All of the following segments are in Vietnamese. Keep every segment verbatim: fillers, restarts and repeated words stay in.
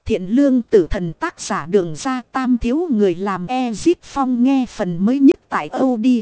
Thiện lương tử thần tác giả Đường Ra Tam thiếu người làm Ezip Phong nghe phần mới nhất tại audio.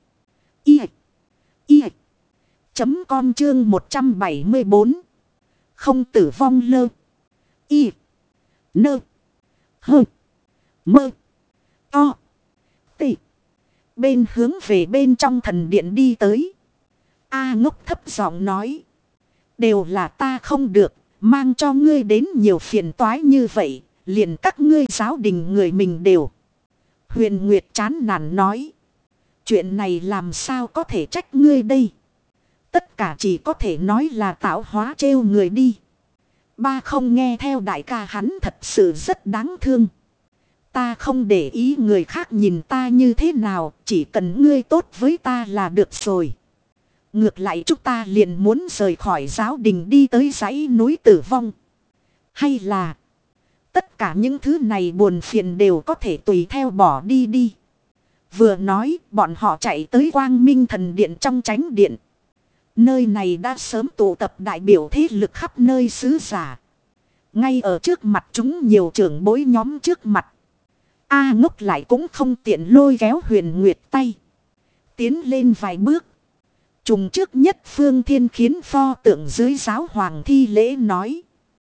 I. I. Chấm com chương một trăm bảy mươi bốn. Không tử vong lơ. Y. Nơ. Hơ. Mơ. To. Tị. Bên hướng về bên trong thần điện đi tới. A Ngốc thấp giọng nói. Đều là ta không được. Mang cho ngươi đến nhiều phiền toái như vậy. Liền các ngươi giáo đình người mình đều. Huyền Nguyệt chán nản nói. Chuyện này làm sao có thể trách ngươi đây. Tất cả chỉ có thể nói là tạo hóa trêu người đi. Ba không nghe theo đại ca hắn thật sự rất đáng thương. Ta không để ý người khác nhìn ta như thế nào. Chỉ cần ngươi tốt với ta là được rồi. Ngược lại chúng ta liền muốn rời khỏi giáo đình đi tới dãy núi tử vong. Hay là tất cả những thứ này buồn phiền đều có thể tùy theo bỏ đi đi. Vừa nói bọn họ chạy tới Quang Minh thần điện trong chánh điện. Nơi này đã sớm tụ tập đại biểu thế lực khắp nơi xứ giả. Ngay ở trước mặt chúng nhiều trưởng bối nhóm trước mặt. A Ngốc lại cũng không tiện lôi kéo Huyền Nguyệt tay. Tiến lên vài bước. Trùng trước nhất Phương Thiên khiến pho tượng dưới giáo hoàng thi lễ nói.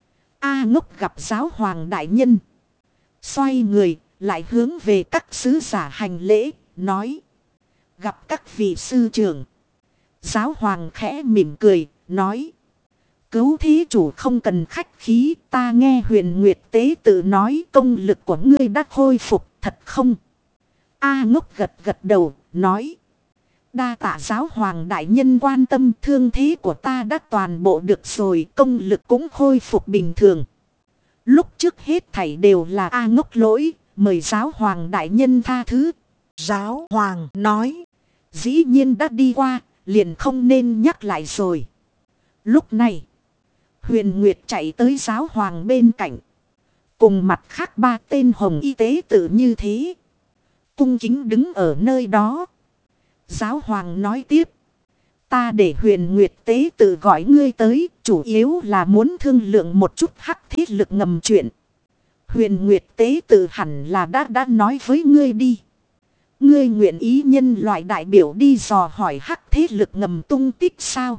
A Ngốc gặp giáo hoàng đại nhân. Xoay người lại hướng về các sứ giả hành lễ nói. Gặp các vị sư trưởng. Giáo hoàng khẽ mỉm cười nói. Cứu thí chủ không cần khách khí. Ta nghe Huyền Nguyệt tế tự nói công lực của ngươi đã khôi phục thật không? A Ngốc gật gật đầu nói. Đa tạ giáo hoàng đại nhân quan tâm, thương thế của ta đã toàn bộ được rồi, công lực cũng khôi phục bình thường. Lúc trước hết thảy đều là A Ngốc lỗi, mời giáo hoàng đại nhân tha thứ. Giáo hoàng nói, dĩ nhiên đã đi qua, liền không nên nhắc lại rồi. Lúc này, Huyền Nguyệt chạy tới giáo hoàng bên cạnh. Cùng mặt khác ba tên hồng y tế tự như thế. Cung kính đứng ở nơi đó. Giáo hoàng nói tiếp. Ta để Huyền Nguyệt tế tự gọi ngươi tới. Chủ yếu là muốn thương lượng một chút hắc thế lực ngầm chuyện. Huyền Nguyệt tế tự hẳn là đã đã nói với ngươi đi. Ngươi nguyện ý nhân loại đại biểu đi dò hỏi hắc thế lực ngầm tung tích sao?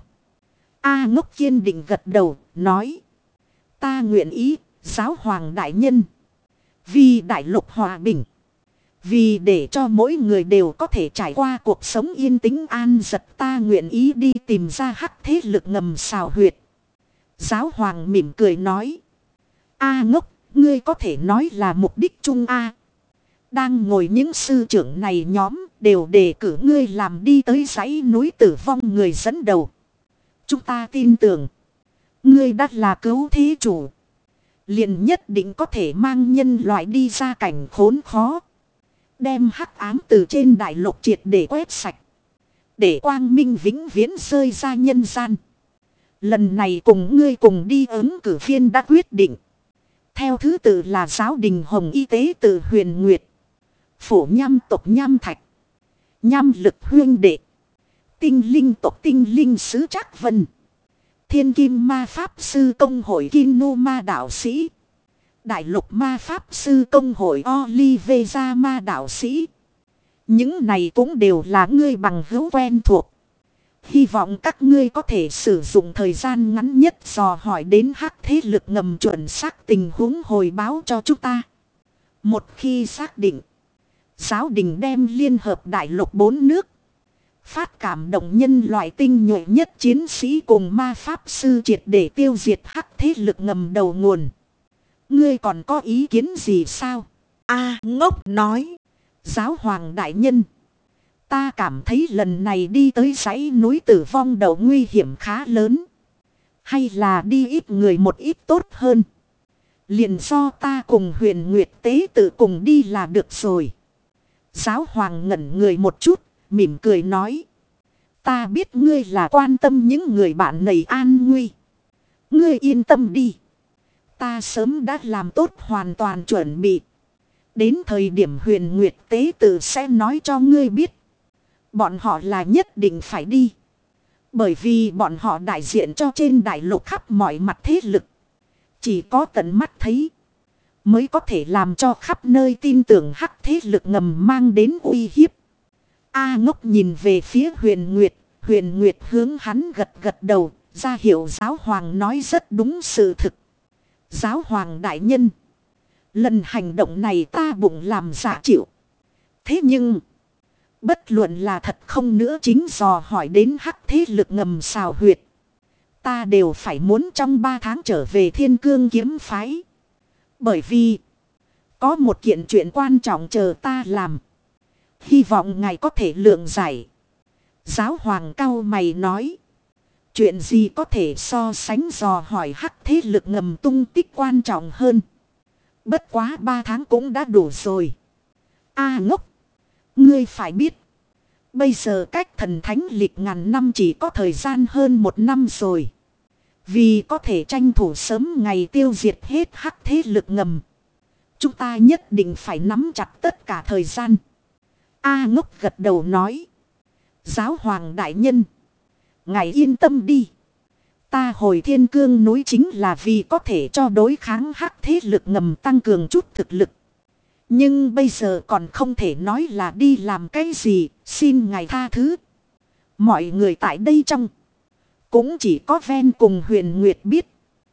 A Ngốc kiên định gật đầu, nói. Ta nguyện ý, giáo hoàng đại nhân. Vì đại lục hòa bình. Vì để cho mỗi người đều có thể trải qua cuộc sống yên tĩnh an giật, ta nguyện ý đi tìm ra hắc thế lực ngầm xào huyệt. Giáo hoàng mỉm cười nói. A Ngốc, ngươi có thể nói là mục đích chung A. Đang ngồi những sư trưởng này nhóm đều đề cử ngươi làm đi tới dãy núi tử vong người dẫn đầu. Chúng ta tin tưởng. Ngươi đã là cứu thế chủ. Liền nhất định có thể mang nhân loại đi ra cảnh khốn khó. Đem hắc ám từ trên đại lục triệt để quét sạch. Để quang minh vĩnh viễn rơi ra nhân gian. Lần này cùng ngươi cùng đi ứng cử viên đã quyết định. Theo thứ tự là giáo đình hồng y tế tự Huyền Nguyệt. Phổ nham tộc nham thạch. Nham lực huyên đệ. Tinh linh tộc tinh linh sứ Trác Vân. Thiên kim ma pháp sư công hội Kinu ma đạo sĩ. Đại lục ma pháp sư công hội Olivera ma đạo sĩ. Những này cũng đều là ngươi bằng hữu quen thuộc. Hy vọng các ngươi có thể sử dụng thời gian ngắn nhất dò hỏi đến hắc thế lực ngầm chuẩn xác tình huống hồi báo cho chúng ta. Một khi xác định, giáo đình đem liên hợp đại lục bốn nước. Phát cảm động nhân loại tinh nhuệ nhất chiến sĩ cùng ma pháp sư triệt để tiêu diệt hắc thế lực ngầm đầu nguồn. Ngươi còn có ý kiến gì sao? A Ngốc nói. Giáo hoàng đại nhân. Ta cảm thấy lần này đi tới dãy núi tử vong đầu nguy hiểm khá lớn. Hay là đi ít người một ít tốt hơn. Liền do ta cùng Huyền Nguyệt tế tự cùng đi là được rồi. Giáo hoàng ngẩn người một chút. Mỉm cười nói. Ta biết ngươi là quan tâm những người bạn này an nguy. Ngươi yên tâm đi. Ta sớm đã làm tốt hoàn toàn chuẩn bị. Đến thời điểm Huyền Nguyệt tế tự sẽ nói cho ngươi biết. Bọn họ là nhất định phải đi. Bởi vì bọn họ đại diện cho trên đại lục khắp mọi mặt thế lực. Chỉ có tận mắt thấy. mới có thể làm cho khắp nơi tin tưởng hắc thế lực ngầm mang đến uy hiếp. A Ngốc nhìn về phía Huyền Nguyệt. Huyền Nguyệt hướng hắn gật gật đầu, ra hiệu giáo hoàng nói rất đúng sự thực. Giáo hoàng đại nhân, lần hành động này ta bụng làm dạ chịu. Thế nhưng, bất luận là thật không nữa chính dò hỏi đến hắc thế lực ngầm xào huyệt. Ta đều phải muốn trong ba tháng trở về Thiên Cương kiếm phái. Bởi vì, có một kiện chuyện quan trọng chờ ta làm. Hy vọng ngài có thể lượng giải. Giáo hoàng cao mày nói. Chuyện gì có thể so sánh dò hỏi hắc thế lực ngầm tung tích quan trọng hơn. Bất quá ba tháng cũng đã đủ rồi. A Ngốc, ngươi phải biết. Bây giờ cách thần thánh lịch ngàn năm chỉ có thời gian hơn một năm rồi. Vì có thể tranh thủ sớm ngày tiêu diệt hết hắc thế lực ngầm. Chúng ta nhất định phải nắm chặt tất cả thời gian. A Ngốc gật đầu nói. Giáo hoàng đại nhân, ngài yên tâm đi. Ta hồi Thiên Cương núi chính là vì có thể cho đối kháng hắc thế lực ngầm tăng cường chút thực lực. Nhưng bây giờ còn không thể nói là đi làm cái gì, xin ngài tha thứ. Mọi người tại đây trong cũng chỉ có Ven cùng Huyền Nguyệt biết.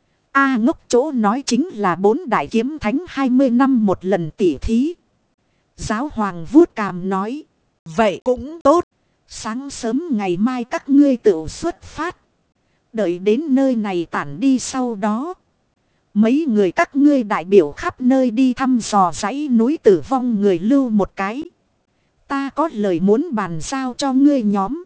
A Ngốc chỗ nói chính là bốn đại kiếm thánh hai mươi năm một lần tỉ thí. Giáo hoàng vuốt cằm nói. Vậy cũng tốt. Sáng sớm ngày mai các ngươi tự xuất phát. Đợi đến nơi này tản đi sau đó. Mấy người các ngươi đại biểu khắp nơi đi thăm dò dãy núi tử vong người lưu một cái. Ta có lời muốn bàn giao cho ngươi nhóm.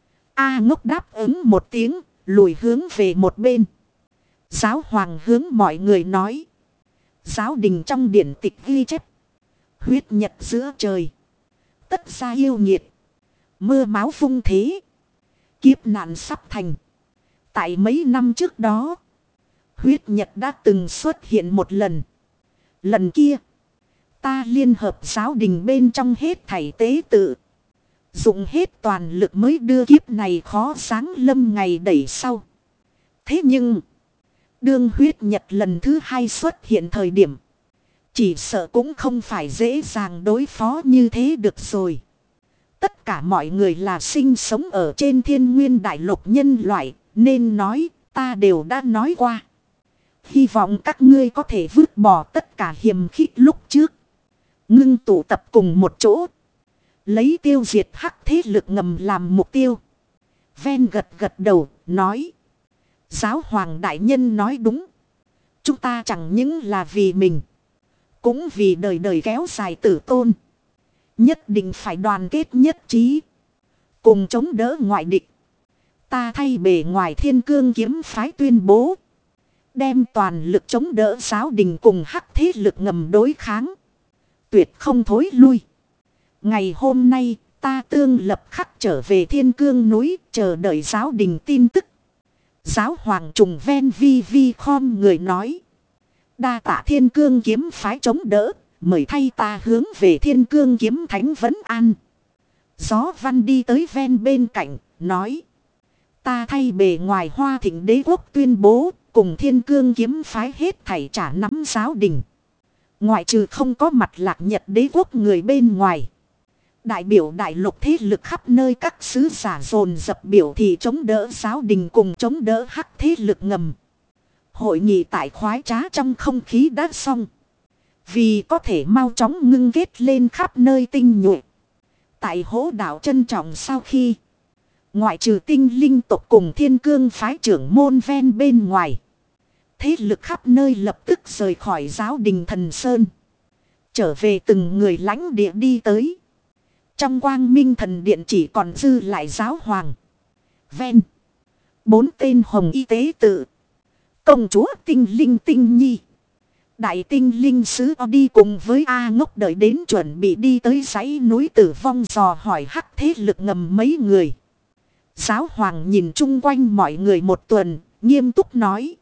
A Ngốc đáp ứng một tiếng, lùi hướng về một bên. Giáo hoàng hướng mọi người nói. Giáo đình trong điển tịch ghi chép. Huyết nhật giữa trời. Tất ra yêu nghiệt. Mưa máu vung thế. Kiếp nạn sắp thành. Tại mấy năm trước đó. Huyết nhật đã từng xuất hiện một lần. Lần kia. Ta liên hợp giáo đình bên trong hết thảy tế tự. Dùng hết toàn lực mới đưa kiếp này khó sáng lâm ngày đẩy sau. Thế nhưng. Đương huyết nhật lần thứ hai xuất hiện thời điểm. Chỉ sợ cũng không phải dễ dàng đối phó như thế được rồi. Tất cả mọi người là sinh sống ở trên thiên nguyên đại lục nhân loại. Nên nói ta đều đã nói qua. Hy vọng các ngươi có thể vứt bỏ tất cả hiềm khích lúc trước. Ngưng tụ tập cùng một chỗ. Lấy tiêu diệt hắc thế lực ngầm làm mục tiêu. Ven gật gật đầu nói. Giáo hoàng đại nhân nói đúng. Chúng ta chẳng những là vì mình. Cũng vì đời đời kéo dài tử tôn. Nhất định phải đoàn kết nhất trí. Cùng chống đỡ ngoại địch. Ta thay bề ngoài Thiên Cương kiếm phái tuyên bố. Đem toàn lực chống đỡ giáo đình cùng hắc thế lực ngầm đối kháng. Tuyệt không thối lui. Ngày hôm nay ta tương lập khắc trở về Thiên Cương núi chờ đợi giáo đình tin tức. Giáo hoàng trùng ven vi vi khom người nói. Đa tạ Thiên Cương kiếm phái chống đỡ. Mời thay ta hướng về Thiên Cương kiếm thánh vấn an. Gió văn đi tới ven bên cạnh. Nói. Ta thay bề ngoài Hoa Thịnh đế quốc tuyên bố. Cùng Thiên Cương kiếm phái hết thảy trả nắm giáo đình. Ngoại trừ không có mặt Lạc Nhật đế quốc người bên ngoài. Đại biểu đại lục thế lực khắp nơi các sứ giả dồn dập biểu thị chống đỡ giáo đình cùng chống đỡ hắc thế lực ngầm. Hội nghị tại khoái trá trong không khí đã xong. Vì có thể mau chóng ngưng kết lên khắp nơi tinh nhuệ. Tại hố đảo trân trọng sau khi. Ngoại trừ tinh linh tộc cùng Thiên Cương phái trưởng môn ven bên ngoài. Thế lực khắp nơi lập tức rời khỏi giáo đình Thần Sơn. Trở về từng người lãnh địa đi tới. Trong quang minh thần điện chỉ còn dư lại giáo hoàng. Ven. Bốn tên hồng y tế tự. Công chúa tinh linh tinh nhi. Đại tinh linh sứ đi cùng với A Ngốc đợi đến chuẩn bị đi tới dãy núi tử vong dò hỏi hắc thế lực ngầm mấy người. Giáo hoàng nhìn chung quanh mọi người một tuần, nghiêm túc nói.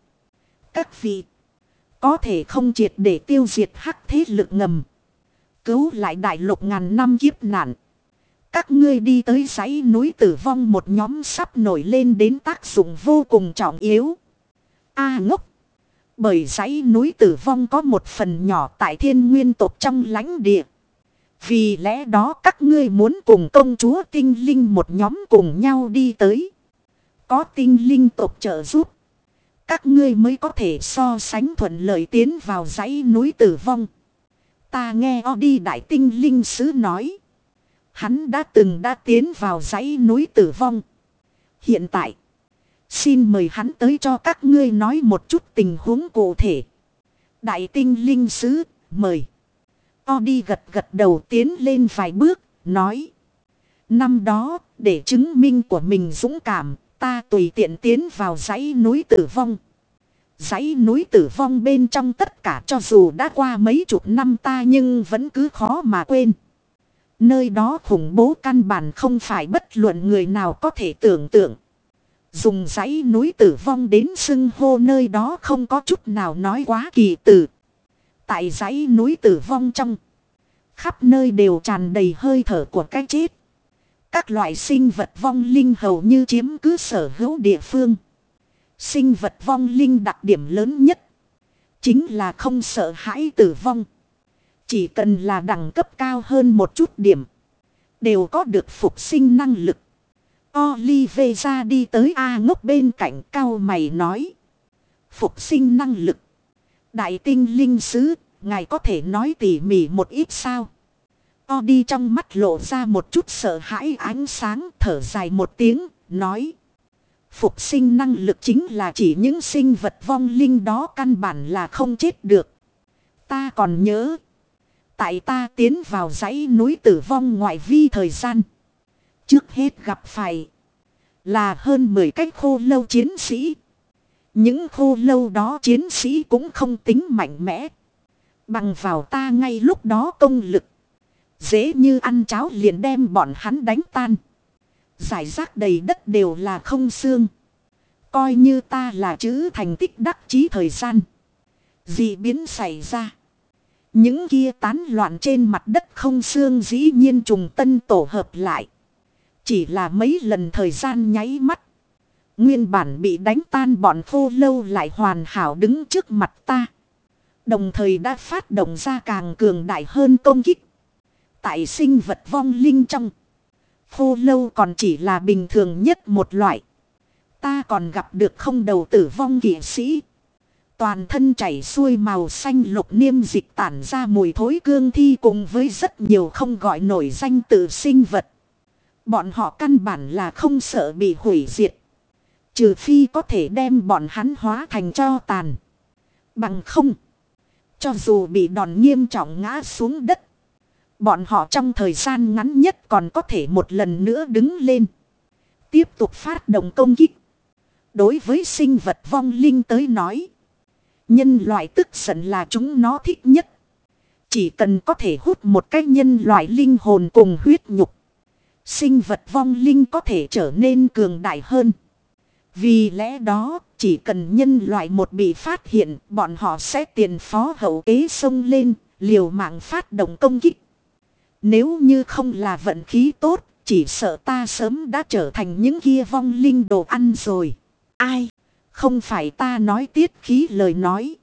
Các vị, có thể không triệt để tiêu diệt hắc thế lực ngầm. Cứu lại đại lục ngàn năm kiếp nạn. Các ngươi đi tới dãy núi tử vong một nhóm sắp nổi lên đến tác dụng vô cùng trọng yếu. A Ngốc. Bởi dãy núi Tử Vong có một phần nhỏ tại thiên nguyên tộc trong lãnh địa. Vì lẽ đó các ngươi muốn cùng công chúa tinh linh một nhóm cùng nhau đi tới. Có tinh linh tộc trợ giúp. Các ngươi mới có thể so sánh thuận lợi tiến vào dãy núi Tử Vong. Ta nghe Odi đại tinh linh sứ nói. Hắn đã từng đã tiến vào dãy núi Tử Vong. Hiện tại. Xin mời hắn tới cho các ngươi nói một chút tình huống cụ thể. Đại tinh linh sứ, mời. Odi gật gật đầu tiến lên vài bước, nói. Năm đó, để chứng minh của mình dũng cảm, ta tùy tiện tiến vào dãy núi Tử Vong. Dãy núi Tử Vong bên trong tất cả cho dù đã qua mấy chục năm ta nhưng vẫn cứ khó mà quên. Nơi đó khủng bố căn bản không phải bất luận người nào có thể tưởng tượng. Dùng dãy núi Tử Vong đến xưng hô nơi đó không có chút nào nói quá kỳ từ. Tại dãy núi Tử Vong trong. Khắp nơi đều tràn đầy hơi thở của cái chết. Các loại sinh vật vong linh hầu như chiếm cứ sở hữu địa phương. Sinh vật vong linh đặc điểm lớn nhất. Chính là không sợ hãi tử vong. Chỉ cần là đẳng cấp cao hơn một chút điểm. Đều có được phục sinh năng lực. Oliveira đi tới A Ngốc bên cạnh cao mày nói. Phục sinh năng lực. Đại tinh linh sứ, ngài có thể nói tỉ mỉ một ít sao? Odi trong mắt lộ ra một chút sợ hãi ánh sáng, thở dài một tiếng, nói. Phục sinh năng lực chính là chỉ những sinh vật vong linh đó căn bản là không chết được. Ta còn nhớ. Tại ta tiến vào dãy núi Tử Vong ngoại vi thời gian. Trước hết gặp phải là hơn mười cái khô lâu chiến sĩ. Những khô lâu đó chiến sĩ cũng không tính mạnh mẽ. Bằng vào ta ngay lúc đó công lực. Dễ như ăn cháo liền đem bọn hắn đánh tan. Giải rác đầy đất đều là không xương. Coi như ta là chữ thành tích đắc chí thời gian. Dị biến xảy ra. Những kia tán loạn trên mặt đất không xương dĩ nhiên trùng tân tổ hợp lại. Chỉ là mấy lần thời gian nháy mắt. Nguyên bản bị đánh tan bọn khô lâu lại hoàn hảo đứng trước mặt ta. Đồng thời đã phát động ra càng cường đại hơn công kích. Tại sinh vật vong linh trong. Khô lâu còn chỉ là bình thường nhất một loại. Ta còn gặp được không đầu tử vong kỵ sĩ. Toàn thân chảy xuôi màu xanh lục niêm dịch tản ra mùi thối cương thi cùng với rất nhiều không gọi nổi danh tự sinh vật. Bọn họ căn bản là không sợ bị hủy diệt. Trừ phi có thể đem bọn hắn hóa thành tro tàn. Bằng không. Cho dù bị đòn nghiêm trọng ngã xuống đất. Bọn họ trong thời gian ngắn nhất còn có thể một lần nữa đứng lên. Tiếp tục phát động công kích. Đối với sinh vật vong linh tới nói. Nhân loại tức giận là chúng nó thích nhất. Chỉ cần có thể hút một cái nhân loại linh hồn cùng huyết nhục. Sinh vật vong linh có thể trở nên cường đại hơn. Vì lẽ đó, chỉ cần nhân loại một bị phát hiện, bọn họ sẽ tiền phó hậu kế xông lên, liều mạng phát động công kích. Nếu như không là vận khí tốt, chỉ sợ ta sớm đã trở thành những kia vong linh đồ ăn rồi. Ai? Không phải ta nói tiết khí lời nói.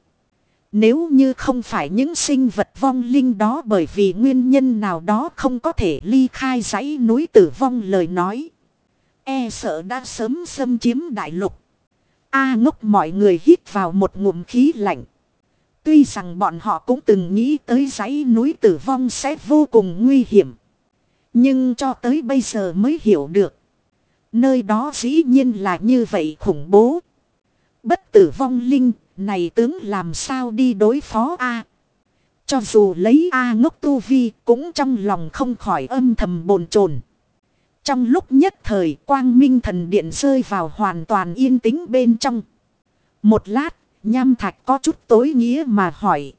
Nếu như không phải những sinh vật vong linh đó bởi vì nguyên nhân nào đó không có thể ly khai dãy núi Tử Vong lời nói. E sợ đã sớm xâm chiếm đại lục. A Ngốc mọi người hít vào một ngụm khí lạnh. Tuy rằng bọn họ cũng từng nghĩ tới dãy núi Tử Vong sẽ vô cùng nguy hiểm. Nhưng cho tới bây giờ mới hiểu được. Nơi đó dĩ nhiên là như vậy khủng bố. Bất tử vong linh, này tướng làm sao đi đối phó A. Cho dù lấy A Ngốc tu vi cũng trong lòng không khỏi âm thầm bồn chồn. Trong lúc nhất thời quang minh thần điện rơi vào hoàn toàn yên tĩnh bên trong. Một lát, Nham Thạch có chút tối nghĩa mà hỏi.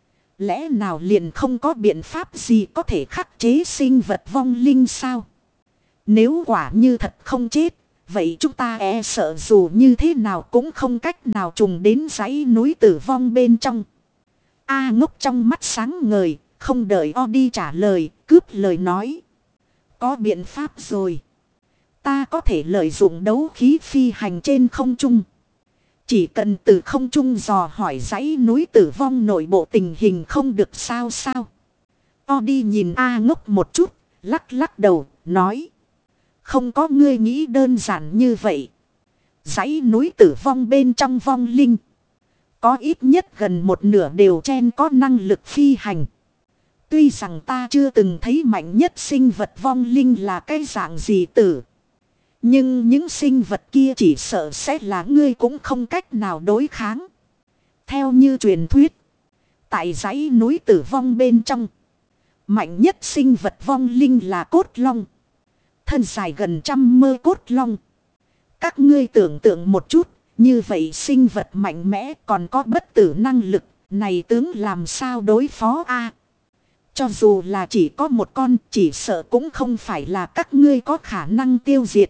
Lẽ nào liền không có biện pháp gì có thể khắc chế sinh vật vong linh sao? Nếu quả như thật không chết, vậy chúng ta e sợ dù như thế nào cũng không cách nào trùng đến dãy núi Tử Vong bên trong. A Ngốc trong mắt sáng ngời, không đợi Odi trả lời, cướp lời nói. Có biện pháp rồi. Ta có thể lợi dụng đấu khí phi hành trên không trung. Chỉ cần từ không trung dò hỏi dãy núi tử vong nội bộ tình hình không được sao sao. O đi nhìn A Ngốc một chút, lắc lắc đầu, nói. Không có ngươi nghĩ đơn giản như vậy. Dãy núi tử vong bên trong vong linh. Có ít nhất gần một nửa đều chen có năng lực phi hành. Tuy rằng ta chưa từng thấy mạnh nhất sinh vật vong linh là cái dạng gì tử. Nhưng những sinh vật kia chỉ sợ sẽ là ngươi cũng không cách nào đối kháng. Theo như truyền thuyết. Tại dãy núi tử vong bên trong. Mạnh nhất sinh vật vong linh là cốt long. Thân dài gần trăm mơ cốt long. Các ngươi tưởng tượng một chút. Như vậy sinh vật mạnh mẽ còn có bất tử năng lực. Này tướng làm sao đối phó a? Cho dù là chỉ có một con chỉ sợ cũng không phải là các ngươi có khả năng tiêu diệt.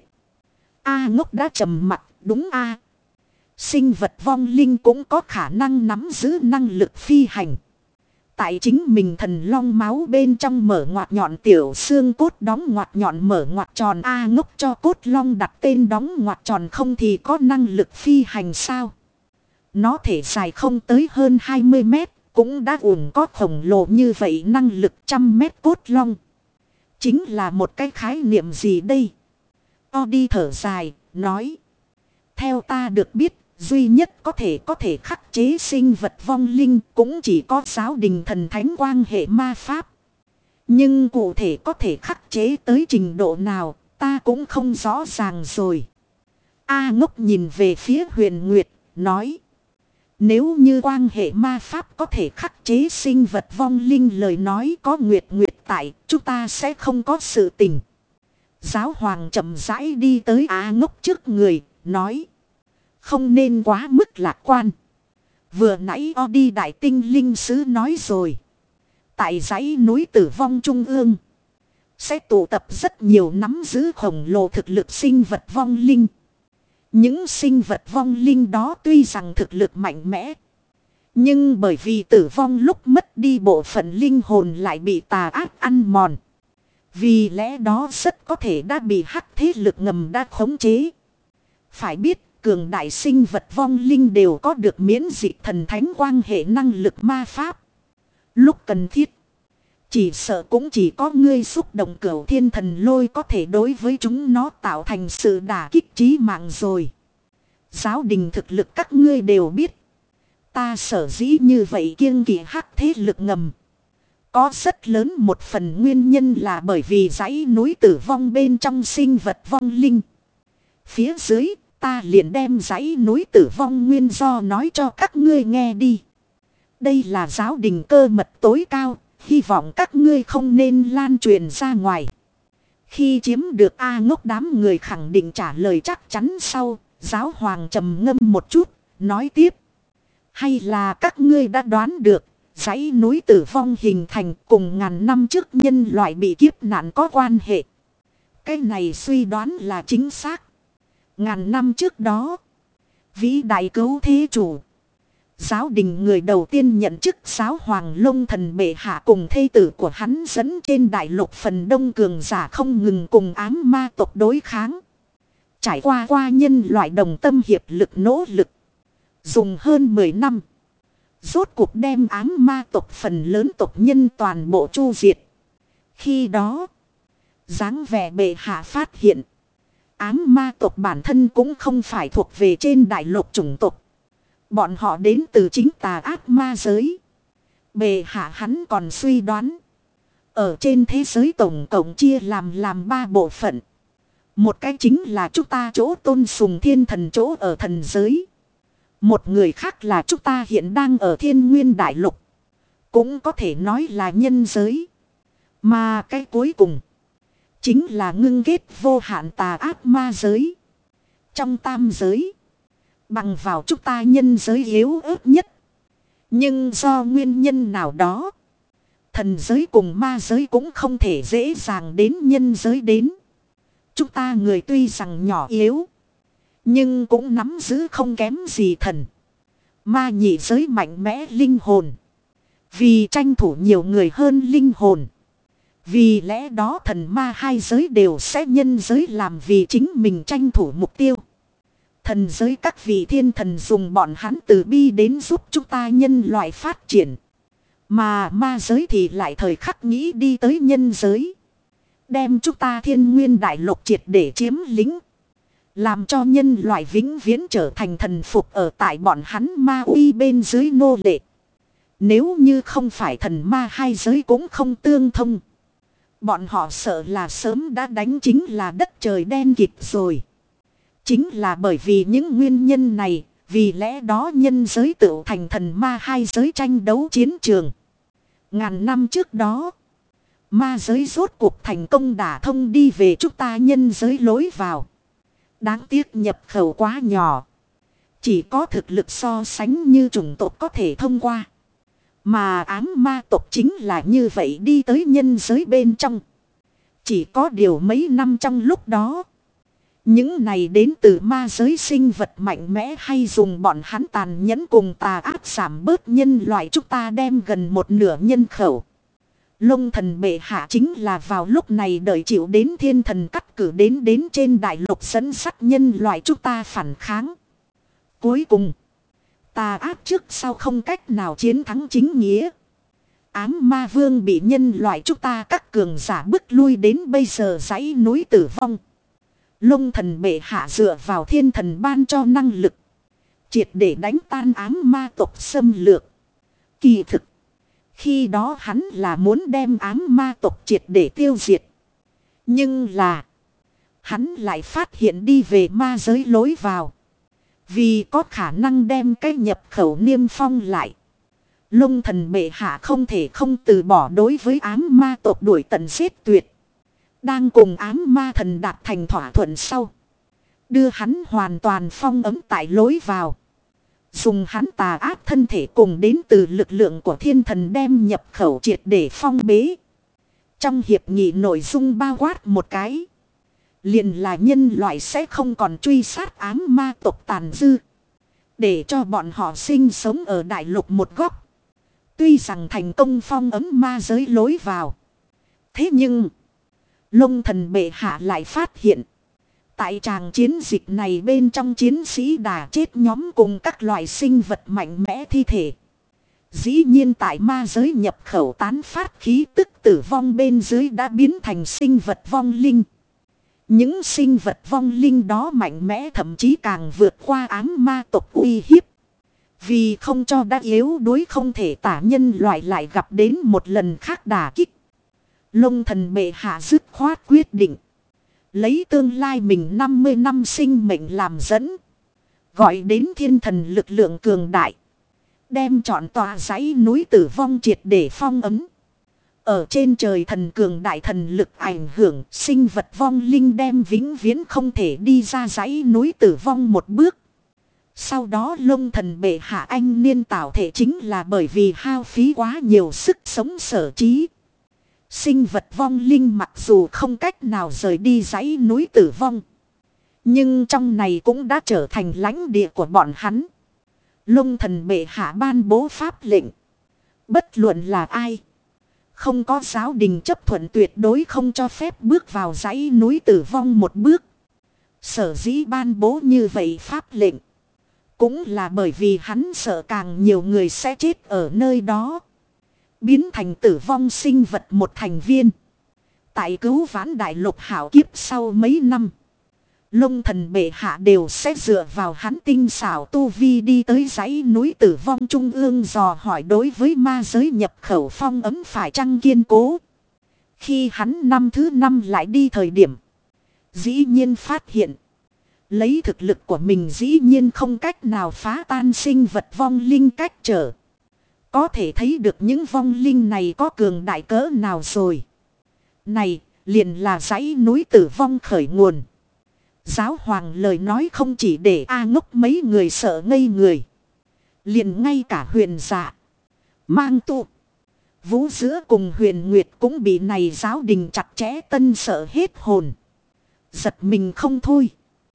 A Ngốc đã trầm mặt, đúng a. Sinh vật vong linh cũng có khả năng nắm giữ năng lực phi hành. Tại chính mình thần long máu bên trong mở ngoặt nhọn tiểu xương cốt đóng ngoặt nhọn mở ngoặt tròn. A Ngốc cho cốt long đặt tên đóng ngoặt tròn không thì có năng lực phi hành sao. Nó thể dài không tới hơn hai mươi mét, cũng đã ủng có khổng lồ như vậy năng lực trăm mét cốt long. Chính là một cái khái niệm gì đây? O đi thở dài, nói. Theo ta được biết, duy nhất có thể có thể khắc chế sinh vật vong linh cũng chỉ có giáo đình thần thánh quan hệ ma pháp. Nhưng cụ thể có thể khắc chế tới trình độ nào, ta cũng không rõ ràng rồi. A Ngốc nhìn về phía Huyền Nguyệt, nói. Nếu như quan hệ ma pháp có thể khắc chế sinh vật vong linh lời nói có Nguyệt Nguyệt tại, chúng ta sẽ không có sự tình. Giáo hoàng chậm rãi đi tới A Ngốc trước người, nói. Không nên quá mức lạc quan. Vừa nãy O đi đại tinh linh sứ nói rồi. Tại dãy núi tử vong trung ương. Sẽ tụ tập rất nhiều nắm giữ khổng lồ thực lực sinh vật vong linh. Những sinh vật vong linh đó tuy rằng thực lực mạnh mẽ. Nhưng bởi vì tử vong lúc mất đi bộ phận linh hồn lại bị tà ác ăn mòn. Vì lẽ đó rất có thể đã bị hắc thế lực ngầm đã khống chế. Phải biết cường đại sinh vật vong linh đều có được miễn dịch thần thánh quan hệ năng lực ma pháp. Lúc cần thiết. Chỉ sợ cũng chỉ có ngươi xúc động cửu thiên thần lôi có thể đối với chúng nó tạo thành sự đả kích chí mạng rồi. Giáo đình thực lực các ngươi đều biết. Ta sở dĩ như vậy kiêng kỵ hắc thế lực ngầm. Có rất lớn một phần nguyên nhân là bởi vì dãy núi tử vong bên trong sinh vật vong linh. Phía dưới ta liền đem dãy núi tử vong nguyên do nói cho các ngươi nghe đi. Đây là giáo đình cơ mật tối cao. Hy vọng các ngươi không nên lan truyền ra ngoài. Khi chiếm được A Ngốc đám người khẳng định trả lời chắc chắn sau. Giáo hoàng trầm ngâm một chút. Nói tiếp. Hay là các ngươi đã đoán được. Dãy núi tử vong hình thành cùng ngàn năm trước nhân loại bị kiếp nạn có quan hệ. Cái này suy đoán là chính xác. Ngàn năm trước đó. Vĩ đại cứu thế chủ. Giáo đình người đầu tiên nhận chức giáo hoàng Long Thần bệ hạ cùng thê tử của hắn dẫn trên đại lục phần đông cường giả không ngừng cùng ám ma tộc đối kháng. Trải qua qua nhân loại đồng tâm hiệp lực nỗ lực. Dùng hơn mười năm. Rốt cuộc đem ám ma tộc phần lớn tộc nhân toàn bộ chu diệt. Khi đó. Dáng vẻ bệ hạ phát hiện. Ám ma tộc bản thân cũng không phải thuộc về trên đại lục chủng tộc. Bọn họ đến từ chính tà ác ma giới. Bệ hạ hắn còn suy đoán. Ở trên thế giới tổng cộng chia làm làm ba bộ phận. Một cái chính là chúng ta chỗ tôn sùng thiên thần chỗ ở thần giới. Một người khác là chúng ta hiện đang ở thiên nguyên đại lục. Cũng có thể nói là nhân giới. Mà cái cuối cùng. Chính là ngưng kết vô hạn tà ác ma giới. Trong tam giới. Bằng vào chúng ta nhân giới yếu ớt nhất. Nhưng do nguyên nhân nào đó. Thần giới cùng ma giới cũng không thể dễ dàng đến nhân giới đến. Chúng ta người tuy rằng nhỏ yếu. Nhưng cũng nắm giữ không kém gì thần. Ma nhị giới mạnh mẽ linh hồn. Vì tranh thủ nhiều người hơn linh hồn. Vì lẽ đó thần ma hai giới đều sẽ nhân giới làm vì chính mình tranh thủ mục tiêu. Thần giới các vị thiên thần dùng bọn hắn từ bi đến giúp chúng ta nhân loại phát triển. Mà ma giới thì lại thời khắc nghĩ đi tới nhân giới. Đem chúng ta thiên nguyên đại lục triệt để chiếm lĩnh. Làm cho nhân loại vĩnh viễn trở thành thần phục ở tại bọn hắn ma uy bên dưới nô lệ. Nếu như không phải thần ma hai giới cũng không tương thông. Bọn họ sợ là sớm đã đánh chính là đất trời đen kịt rồi. Chính là bởi vì những nguyên nhân này, vì lẽ đó nhân giới tự thành thần ma hai giới tranh đấu chiến trường. Ngàn năm trước đó, ma giới rốt cuộc thành công đả thông đi về chúng ta nhân giới lối vào. Đáng tiếc nhập khẩu quá nhỏ. Chỉ có thực lực so sánh như chủng tộc có thể thông qua. Mà ám ma tộc chính là như vậy đi tới nhân giới bên trong. Chỉ có điều mấy năm trong lúc đó. Những này đến từ ma giới sinh vật mạnh mẽ hay dùng bọn hắn tàn nhẫn cùng tà ác giảm bớt nhân loại chúng ta đem gần một nửa nhân khẩu. Long thần bệ hạ chính là vào lúc này đợi chịu đến thiên thần cắt cử đến đến trên đại lục dẫn sắt nhân loại chúng ta phản kháng. Cuối cùng, tà ác trước sau không cách nào chiến thắng chính nghĩa. Ám ma vương bị nhân loại chúng ta các cường giả bức lui đến bây giờ dãy núi tử vong. Long thần bệ hạ dựa vào thiên thần ban cho năng lực. Triệt để đánh tan ám ma tộc xâm lược. Kỳ thực. Khi đó hắn là muốn đem ám ma tộc triệt để tiêu diệt. Nhưng là. Hắn lại phát hiện đi về ma giới lối vào. Vì có khả năng đem cái nhập khẩu niêm phong lại. Long thần bệ hạ không thể không từ bỏ đối với ám ma tộc đuổi tận giết tuyệt. Đang cùng ám ma thần đạt thành thỏa thuận sau. Đưa hắn hoàn toàn phong ấm tại lối vào. Dùng hắn tà ác thân thể cùng đến từ lực lượng của thiên thần đem nhập khẩu triệt để phong bế. Trong hiệp nghị nội dung bao quát một cái. Liền là nhân loại sẽ không còn truy sát ám ma tộc tàn dư. Để cho bọn họ sinh sống ở đại lục một góc. Tuy rằng thành công phong ấm ma giới lối vào. Thế nhưng. Long thần bệ hạ lại phát hiện. Tại tràng chiến dịch này bên trong chiến sĩ đã chết nhóm cùng các loại sinh vật mạnh mẽ thi thể. Dĩ nhiên tại ma giới nhập khẩu tán phát khí tức tử vong bên dưới đã biến thành sinh vật vong linh. Những sinh vật vong linh đó mạnh mẽ thậm chí càng vượt qua ám ma tộc uy hiếp. Vì không cho đã yếu đuối không thể tả nhân loại lại gặp đến một lần khác đả kích. Long thần bệ hạ dứt khoát quyết định. Lấy tương lai mình năm mươi năm sinh mệnh làm dẫn. Gọi đến thiên thần lực lượng cường đại. Đem trọn tòa dãy núi tử vong triệt để phong ấm. Ở trên trời thần cường đại thần lực ảnh hưởng. Sinh vật vong linh đem vĩnh viễn không thể đi ra dãy núi tử vong một bước. Sau đó Long thần bệ hạ anh niên tạo thể chính là bởi vì hao phí quá nhiều sức sống sở trí. Sinh vật vong linh mặc dù không cách nào rời đi dãy núi tử vong. Nhưng trong này cũng đã trở thành lãnh địa của bọn hắn. Long thần bệ hạ ban bố pháp lệnh. Bất luận là ai. Không có giáo đình chấp thuận tuyệt đối không cho phép bước vào dãy núi tử vong một bước. Sở dĩ ban bố như vậy pháp lệnh. Cũng là bởi vì hắn sợ càng nhiều người sẽ chết ở nơi đó. Biến thành tử vong sinh vật một thành viên. Tại cứu vãn đại lục hảo kiếp sau mấy năm. Long thần bệ hạ đều sẽ dựa vào hắn tinh xảo tu vi đi tới dãy núi tử vong trung ương dò hỏi đối với ma giới nhập khẩu phong ấm phải chăng kiên cố. Khi hắn năm thứ năm lại đi thời điểm. Dĩ nhiên phát hiện. Lấy thực lực của mình dĩ nhiên không cách nào phá tan sinh vật vong linh cách trở. Có thể thấy được những vong linh này có cường đại cỡ nào rồi. Này, liền là dãy núi tử vong khởi nguồn. Giáo hoàng lời nói không chỉ để A Ngốc mấy người sợ ngây người. Liền ngay cả huyền dạ, mang tu, vũ giữa cùng huyền nguyệt cũng bị này giáo đình chặt chẽ tân sợ hết hồn. Giật mình không thôi.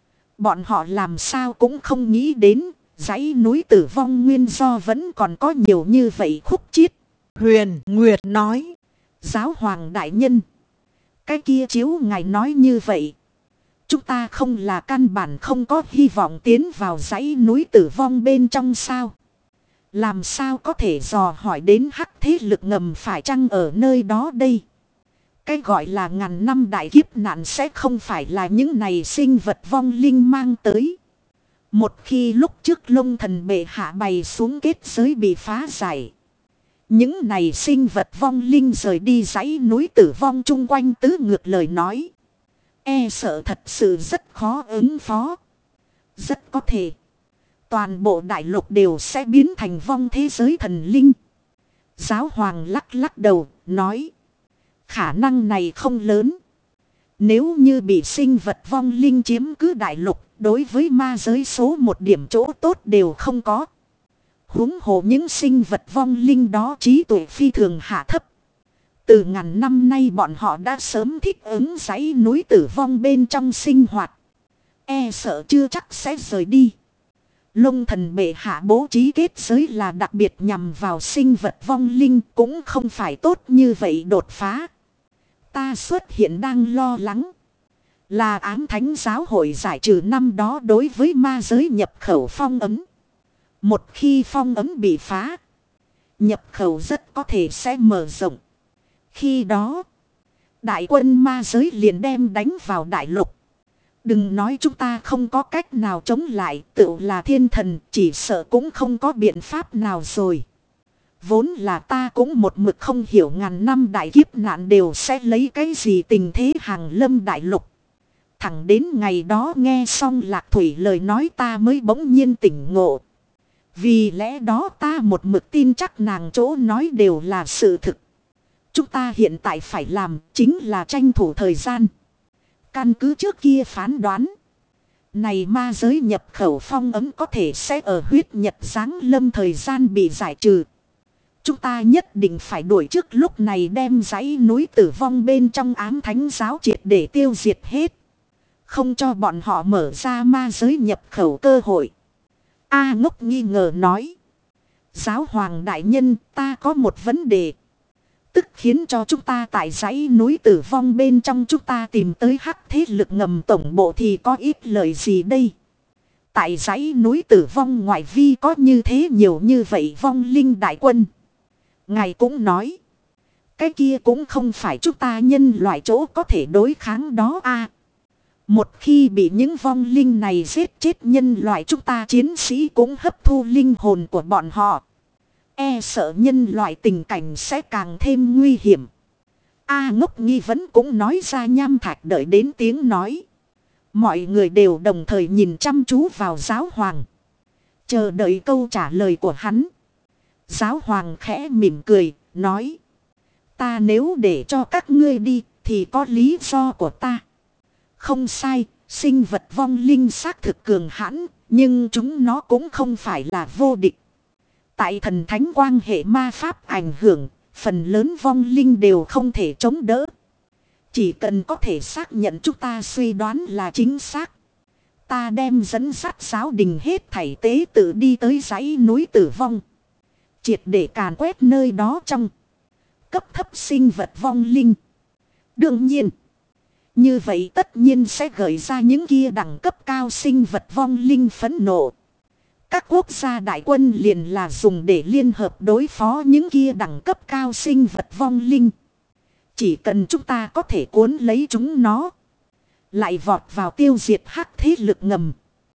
Bọn họ làm sao cũng không nghĩ đến. Dãy núi tử vong nguyên do vẫn còn có nhiều như vậy khúc chiết. Huyền Nguyệt nói. Giáo hoàng đại nhân. Cái kia chiếu ngài nói như vậy. Chúng ta không là căn bản không có hy vọng tiến vào dãy núi tử vong bên trong sao? Làm sao có thể dò hỏi đến hắc thế lực ngầm phải chăng ở nơi đó đây? Cái gọi là ngàn năm đại kiếp nạn sẽ không phải là những này sinh vật vong linh mang tới. Một khi lúc trước Long Thần bệ hạ bày xuống kết giới bị phá giải. Những này sinh vật vong linh rời đi dãy núi tử vong chung quanh tứ ngược lời nói. E sợ thật sự rất khó ứng phó. Rất có thể. Toàn bộ đại lục đều sẽ biến thành vong thế giới thần linh. Giáo hoàng lắc lắc đầu, nói. Khả năng này không lớn. Nếu như bị sinh vật vong linh chiếm cứ đại lục, đối với ma giới số một điểm chỗ tốt đều không có. Huống hồ những sinh vật vong linh đó trí tuệ phi thường hạ thấp. Từ ngàn năm nay bọn họ đã sớm thích ứng dãy núi tử vong bên trong sinh hoạt. E sợ chưa chắc sẽ rời đi. Long Thần bệ hạ bố trí kết giới là đặc biệt nhằm vào sinh vật vong linh cũng không phải tốt như vậy đột phá. Ta xuất hiện đang lo lắng. Là ám thánh giáo hội giải trừ năm đó đối với ma giới nhập khẩu phong ấm. Một khi phong ấm bị phá. Nhập khẩu rất có thể sẽ mở rộng. Khi đó. Đại quân ma giới liền đem đánh vào đại lục. Đừng nói chúng ta không có cách nào chống lại. Tự là thiên thần chỉ sợ cũng không có biện pháp nào rồi. Vốn là ta cũng một mực không hiểu ngàn năm đại kiếp nạn đều sẽ lấy cái gì tình thế hàng lâm đại lục. Thẳng đến ngày đó nghe xong Lạc Thủy lời nói ta mới bỗng nhiên tỉnh ngộ. Vì lẽ đó ta một mực tin chắc nàng chỗ nói đều là sự thực. Chúng ta hiện tại phải làm chính là tranh thủ thời gian. Căn cứ trước kia phán đoán. Này ma giới nhập khẩu phong ấm có thể sẽ ở huyết nhật giáng lâm thời gian bị giải trừ. Chúng ta nhất định phải đuổi trước lúc này đem dãy núi tử vong bên trong ám thánh giáo triệt để tiêu diệt hết. Không cho bọn họ mở ra ma giới nhập khẩu cơ hội. A Ngốc nghi ngờ nói. Giáo hoàng đại nhân ta có một vấn đề. Tức khiến cho chúng ta tại dãy núi tử vong bên trong chúng ta tìm tới hắc thế lực ngầm tổng bộ thì có ít lời gì đây? Tại dãy núi tử vong ngoại vi có như thế nhiều như vậy vong linh đại quân. Ngài cũng nói. Cái kia cũng không phải chúng ta nhân loại chỗ có thể đối kháng đó a. Một khi bị những vong linh này giết chết nhân loại chúng ta chiến sĩ cũng hấp thu linh hồn của bọn họ. E sợ nhân loại tình cảnh sẽ càng thêm nguy hiểm. A Ngốc nghi vấn cũng nói ra nham thạch đợi đến tiếng nói. Mọi người đều đồng thời nhìn chăm chú vào giáo hoàng. Chờ đợi câu trả lời của hắn. Giáo hoàng khẽ mỉm cười, nói. Ta nếu để cho các ngươi đi thì có lý do của ta. Không sai, sinh vật vong linh xác thực cường hãn, nhưng chúng nó cũng không phải là vô địch. Tại thần thánh quang hệ ma pháp ảnh hưởng, phần lớn vong linh đều không thể chống đỡ. Chỉ cần có thể xác nhận chúng ta suy đoán là chính xác. Ta đem dẫn dắt giáo đình hết thảy tế tự đi tới dãy núi tử vong. Triệt để càn quét nơi đó trong cấp thấp sinh vật vong linh. Đương nhiên. Như vậy tất nhiên sẽ gợi ra những kia đẳng cấp cao sinh vật vong linh phẫn nộ. Các quốc gia đại quân liền là dùng để liên hợp đối phó những kia đẳng cấp cao sinh vật vong linh. Chỉ cần chúng ta có thể cuốn lấy chúng nó. Lại vọt vào tiêu diệt hắc thế lực ngầm.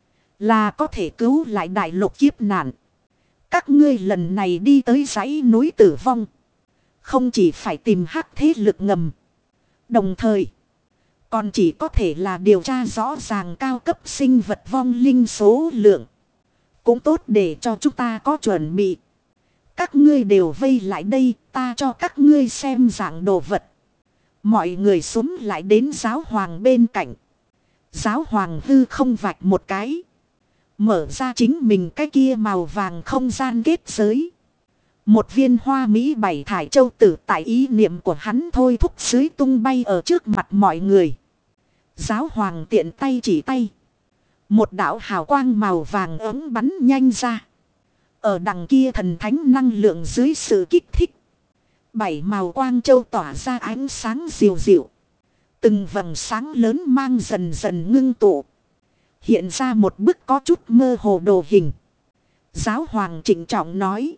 Là có thể cứu lại đại lục kiếp nạn. Các ngươi lần này đi tới dãy núi tử vong. Không chỉ phải tìm hắc thế lực ngầm. Đồng thời. Còn chỉ có thể là điều tra rõ ràng cao cấp sinh vật vong linh số lượng. Cũng tốt để cho chúng ta có chuẩn bị. Các ngươi đều vây lại đây, ta cho các ngươi xem dạng đồ vật. Mọi người xúm lại đến giáo hoàng bên cạnh. Giáo hoàng hư không vạch một cái. Mở ra chính mình cái kia màu vàng không gian kết giới. Một viên hoa mỹ bảy thải châu tử tại ý niệm của hắn thôi thúc dưới tung bay ở trước mặt mọi người. Giáo hoàng tiện tay chỉ tay. Một đạo hào quang màu vàng ấm bắn nhanh ra. Ở đằng kia thần thánh năng lượng dưới sự kích thích. Bảy màu quang châu tỏa ra ánh sáng dịu dịu. Từng vầng sáng lớn mang dần dần ngưng tụ. Hiện ra một bức có chút mơ hồ đồ hình. Giáo hoàng trịnh trọng nói.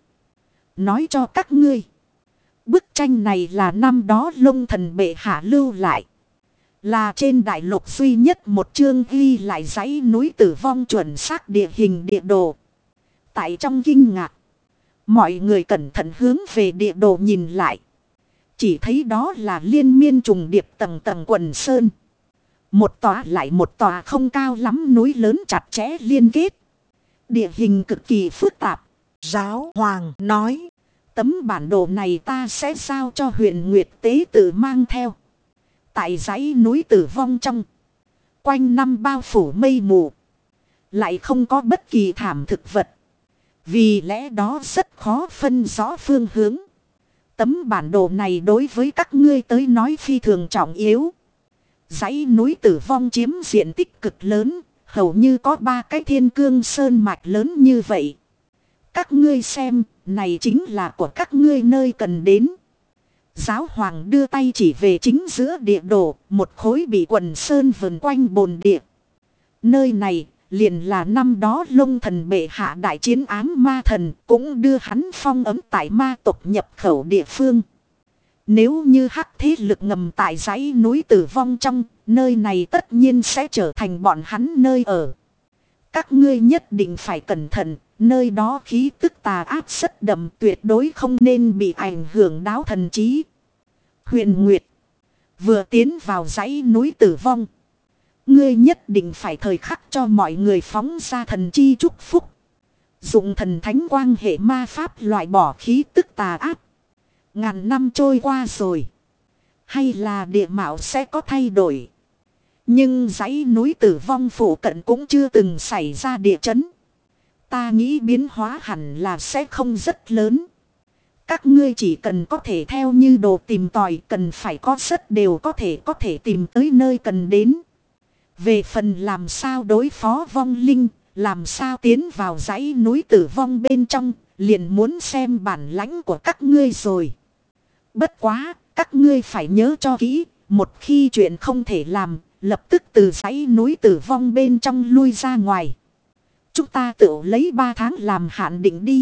Nói cho các ngươi. Bức tranh này là năm đó Long Thần bệ hạ lưu lại. Là trên đại lục duy nhất một chương ghi lại dãy núi tử vong chuẩn xác địa hình địa đồ. Tại trong kinh ngạc. Mọi người cẩn thận hướng về địa đồ nhìn lại. Chỉ thấy đó là liên miên trùng điệp tầng tầng quần sơn. Một tòa lại một tòa không cao lắm núi lớn chặt chẽ liên kết. Địa hình cực kỳ phức tạp. Giáo hoàng nói. Tấm bản đồ này ta sẽ giao cho huyện Nguyệt Tế Tự mang theo. Tại dãy núi tử vong trong. Quanh năm bao phủ mây mù. Lại không có bất kỳ thảm thực vật. Vì lẽ đó rất khó phân rõ phương hướng. Tấm bản đồ này đối với các ngươi tới nói phi thường trọng yếu. Dãy núi tử vong chiếm diện tích cực lớn. Hầu như có ba cái thiên cương sơn mạch lớn như vậy. Các ngươi xem, này chính là của các ngươi nơi cần đến. Giáo hoàng đưa tay chỉ về chính giữa địa đồ, một khối bị quần sơn vần quanh bồn địa. Nơi này liền là năm đó Long Thần bệ hạ đại chiến ám ma thần, cũng đưa hắn phong ấm tại ma tộc nhập khẩu địa phương. Nếu như hắc thế lực ngầm tại dãy núi tử vong trong, nơi này tất nhiên sẽ trở thành bọn hắn nơi ở. Các ngươi nhất định phải cẩn thận, nơi đó khí tức tà ác rất đậm, tuyệt đối không nên bị ảnh hưởng đáo thần trí. Huyền Nguyệt vừa tiến vào dãy núi tử vong. Ngươi nhất định phải thời khắc cho mọi người phóng ra thần chi chúc phúc. Dụng thần thánh quang hệ ma pháp loại bỏ khí tức tà ác. Ngàn năm trôi qua rồi. Hay là địa mạo sẽ có thay đổi. Nhưng dãy núi tử vong phủ cận cũng chưa từng xảy ra địa chấn. Ta nghĩ biến hóa hẳn là sẽ không rất lớn. Các ngươi chỉ cần có thể theo như đồ tìm tòi, cần phải có rất đều có thể có thể tìm tới nơi cần đến. Về phần làm sao đối phó vong linh, làm sao tiến vào dãy núi tử vong bên trong, liền muốn xem bản lãnh của các ngươi rồi. Bất quá, các ngươi phải nhớ cho kỹ, một khi chuyện không thể làm, lập tức từ dãy núi tử vong bên trong lui ra ngoài. Chúng ta tự lấy ba tháng làm hạn định đi.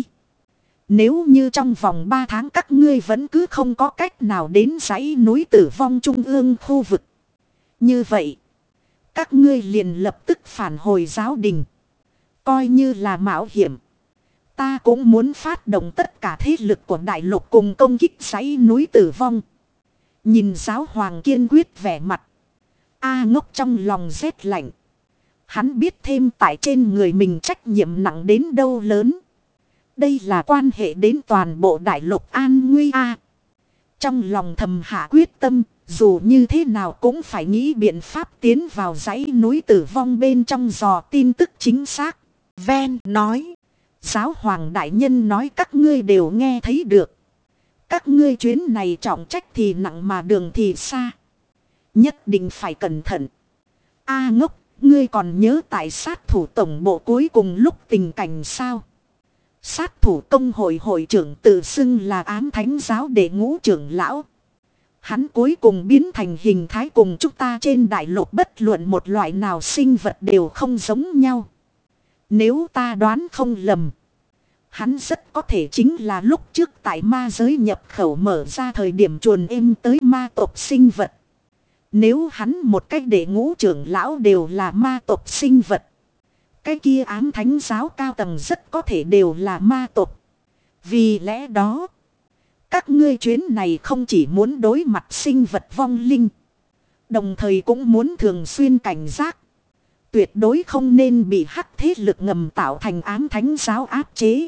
Nếu như trong vòng ba tháng các ngươi vẫn cứ không có cách nào đến dãy núi tử vong trung ương khu vực. Như vậy, các ngươi liền lập tức phản hồi giáo đình. Coi như là mạo hiểm. Ta cũng muốn phát động tất cả thế lực của đại lục cùng công kích dãy núi tử vong. Nhìn giáo hoàng kiên quyết vẻ mặt. A Ngốc trong lòng rét lạnh. Hắn biết thêm tại trên người mình trách nhiệm nặng đến đâu lớn. Đây là quan hệ đến toàn bộ đại lục an nguy a. Trong lòng thầm hạ quyết tâm, dù như thế nào cũng phải nghĩ biện pháp tiến vào dãy núi tử vong bên trong dò tin tức chính xác. Ven nói. Giáo hoàng đại nhân nói các ngươi đều nghe thấy được. Các ngươi chuyến này trọng trách thì nặng mà đường thì xa. Nhất định phải cẩn thận. A Ngốc, ngươi còn nhớ tại sát thủ tổng bộ cuối cùng lúc tình cảnh sao? Sát thủ công hội hội trưởng tự xưng là ám thánh giáo đệ ngũ trưởng lão. Hắn cuối cùng biến thành hình thái cùng chúng ta trên đại lục bất luận một loại nào sinh vật đều không giống nhau. Nếu ta đoán không lầm, hắn rất có thể chính là lúc trước tại ma giới nhập khẩu mở ra thời điểm chuồn êm tới ma tộc sinh vật. Nếu hắn một cách để ngũ trưởng lão đều là ma tộc sinh vật, cái kia ám thánh giáo cao tầng rất có thể đều là ma tộc. Vì lẽ đó, các ngươi chuyến này không chỉ muốn đối mặt sinh vật vong linh, đồng thời cũng muốn thường xuyên cảnh giác. Tuyệt đối không nên bị hắc thế lực ngầm tạo thành ám thánh giáo áp chế.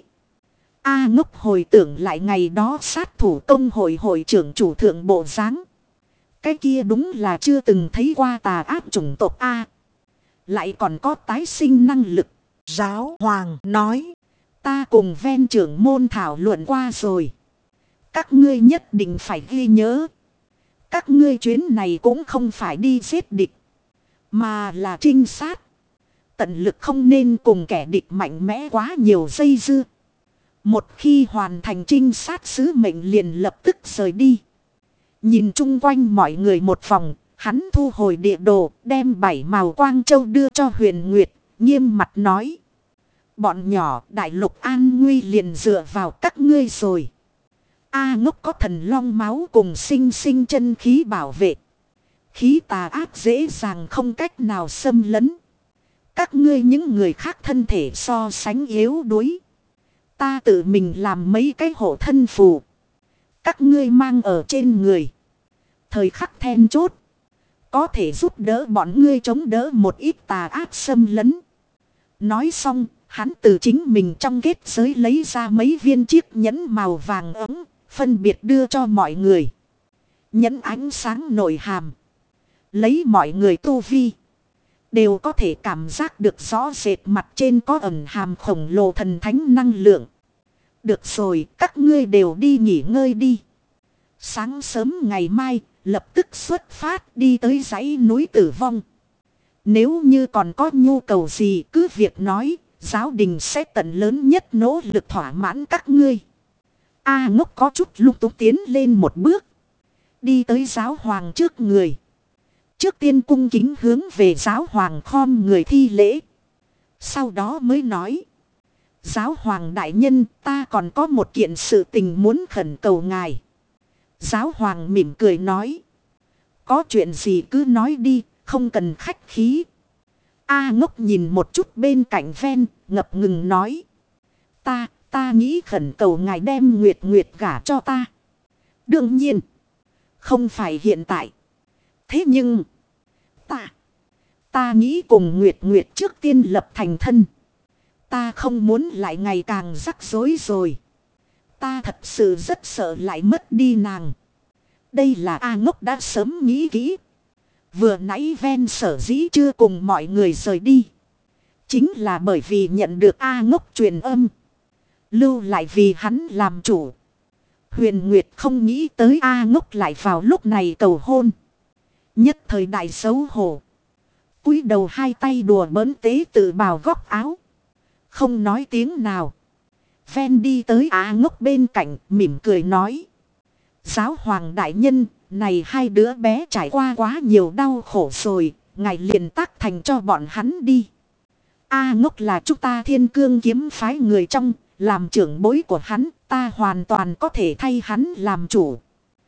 A Ngốc hồi tưởng lại ngày đó sát thủ công hội hội trưởng chủ thượng bộ dáng. Cái kia đúng là chưa từng thấy qua tà ác chủng tộc A. Lại còn có tái sinh năng lực. Giáo hoàng nói. Ta cùng ven trưởng môn thảo luận qua rồi. Các ngươi nhất định phải ghi nhớ. Các ngươi chuyến này cũng không phải đi giết địch, mà là trinh sát. Tận lực không nên cùng kẻ địch mạnh mẽ quá nhiều dây dưa. Một khi hoàn thành trinh sát sứ mệnh liền lập tức rời đi. Nhìn chung quanh mọi người một vòng, Hắn thu hồi địa đồ, đem bảy màu quang châu đưa cho Huyền Nguyệt, nghiêm mặt nói. Bọn nhỏ, đại lục an nguy liền dựa vào các ngươi rồi. A ngốc có thần long máu cùng sinh sinh chân khí bảo vệ. Khí tà ác dễ dàng không cách nào xâm lấn. Các ngươi những người khác thân thể so sánh yếu đuối. Ta tự mình làm mấy cái hộ thân phù. Các ngươi mang ở trên người. Thời khắc then chốt. Có thể giúp đỡ bọn ngươi chống đỡ một ít tà ác xâm lấn. Nói xong, hắn từ chính mình trong kết giới lấy ra mấy viên chiếc nhẫn màu vàng ấm. Phân biệt đưa cho mọi người. Nhẫn ánh sáng nội hàm. Lấy mọi người tu vi. Đều có thể cảm giác được rõ rệt mặt trên có ẩn hàm khổng lồ thần thánh năng lượng. Được rồi, các ngươi đều đi nghỉ ngơi đi. Sáng sớm ngày mai, lập tức xuất phát đi tới dãy núi Tử Vong. Nếu như còn có nhu cầu gì cứ việc nói, giáo đình sẽ tận lớn nhất nỗ lực thỏa mãn các ngươi. A ngốc có chút lung túng tiến lên một bước. Đi tới giáo hoàng trước người. Trước tiên cung kính hướng về giáo hoàng khom người thi lễ. Sau đó mới nói. Giáo hoàng đại nhân, ta còn có một kiện sự tình muốn khẩn cầu ngài. Giáo hoàng mỉm cười nói. Có chuyện gì cứ nói đi, không cần khách khí. A ngốc nhìn một chút bên cạnh ven, ngập ngừng nói. Ta, ta nghĩ khẩn cầu ngài đem Nguyệt Nguyệt gả cho ta. Đương nhiên, không phải hiện tại. Thế nhưng, ta, ta nghĩ cùng Nguyệt Nguyệt trước tiên lập thành thân. Ta không muốn lại ngày càng rắc rối rồi. Ta thật sự rất sợ lại mất đi nàng. Đây là A ngốc đã sớm nghĩ kỹ. Vừa nãy ven sở dĩ chưa cùng mọi người rời đi. Chính là bởi vì nhận được A ngốc truyền âm. Lưu lại vì hắn làm chủ. Huyền Nguyệt không nghĩ tới A ngốc lại vào lúc này cầu hôn. Nhất thời đại xấu hổ. Cúi đầu hai tay đùa bỡn tế tự bào góc áo. Không nói tiếng nào. Ven đi tới A ngốc bên cạnh mỉm cười nói. Giáo hoàng đại nhân, này hai đứa bé trải qua quá nhiều đau khổ rồi. Ngài liền tác thành cho bọn hắn đi. A ngốc là chúng ta Thiên Cương kiếm phái người trong. Làm trưởng bối của hắn, ta hoàn toàn có thể thay hắn làm chủ.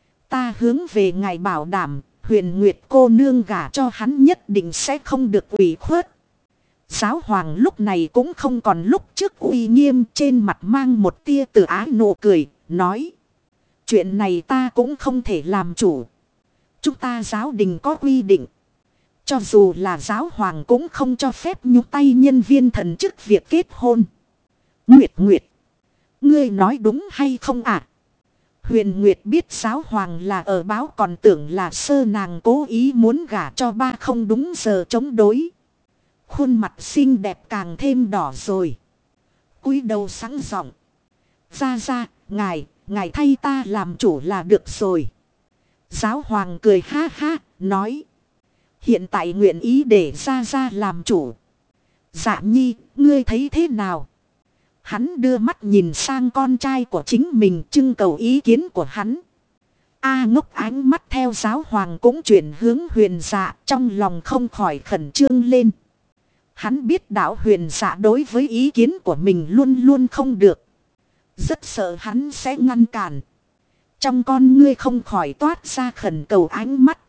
Ta hướng về ngài bảo đảm, Huyền Nguyệt cô nương gả cho hắn nhất định sẽ không được ủy khuất. Giáo hoàng lúc này cũng không còn lúc trước uy nghiêm, trên mặt mang một tia từ ái nụ cười, nói. Chuyện này ta cũng không thể làm chủ. Chúng ta giáo đình có quy định. Cho dù là giáo hoàng cũng không cho phép nhúc tay nhân viên thần chức việc kết hôn. Nguyệt Nguyệt. Ngươi nói đúng hay không ạ? À? Huyền Nguyệt biết giáo hoàng là ở báo còn tưởng là sơ nàng cố ý muốn gả cho ba không đúng giờ chống đối. Khuôn mặt xinh đẹp càng thêm đỏ rồi. Cúi đầu sáng giọng. Ra ra, ngài, ngài thay ta làm chủ là được rồi. Giáo hoàng cười ha ha, nói. Hiện tại nguyện ý để ra ra làm chủ. Dạ nhi, ngươi thấy thế nào? Hắn đưa mắt nhìn sang con trai của chính mình trưng cầu ý kiến của hắn. A ngốc ánh mắt theo giáo hoàng cũng chuyển hướng Huyền Dạ, trong lòng không khỏi khẩn trương lên. Hắn biết đạo Huyền Dạ đối với ý kiến của mình luôn luôn không được. Rất sợ hắn sẽ ngăn cản. Trong con ngươi không khỏi toát ra khẩn cầu ánh mắt.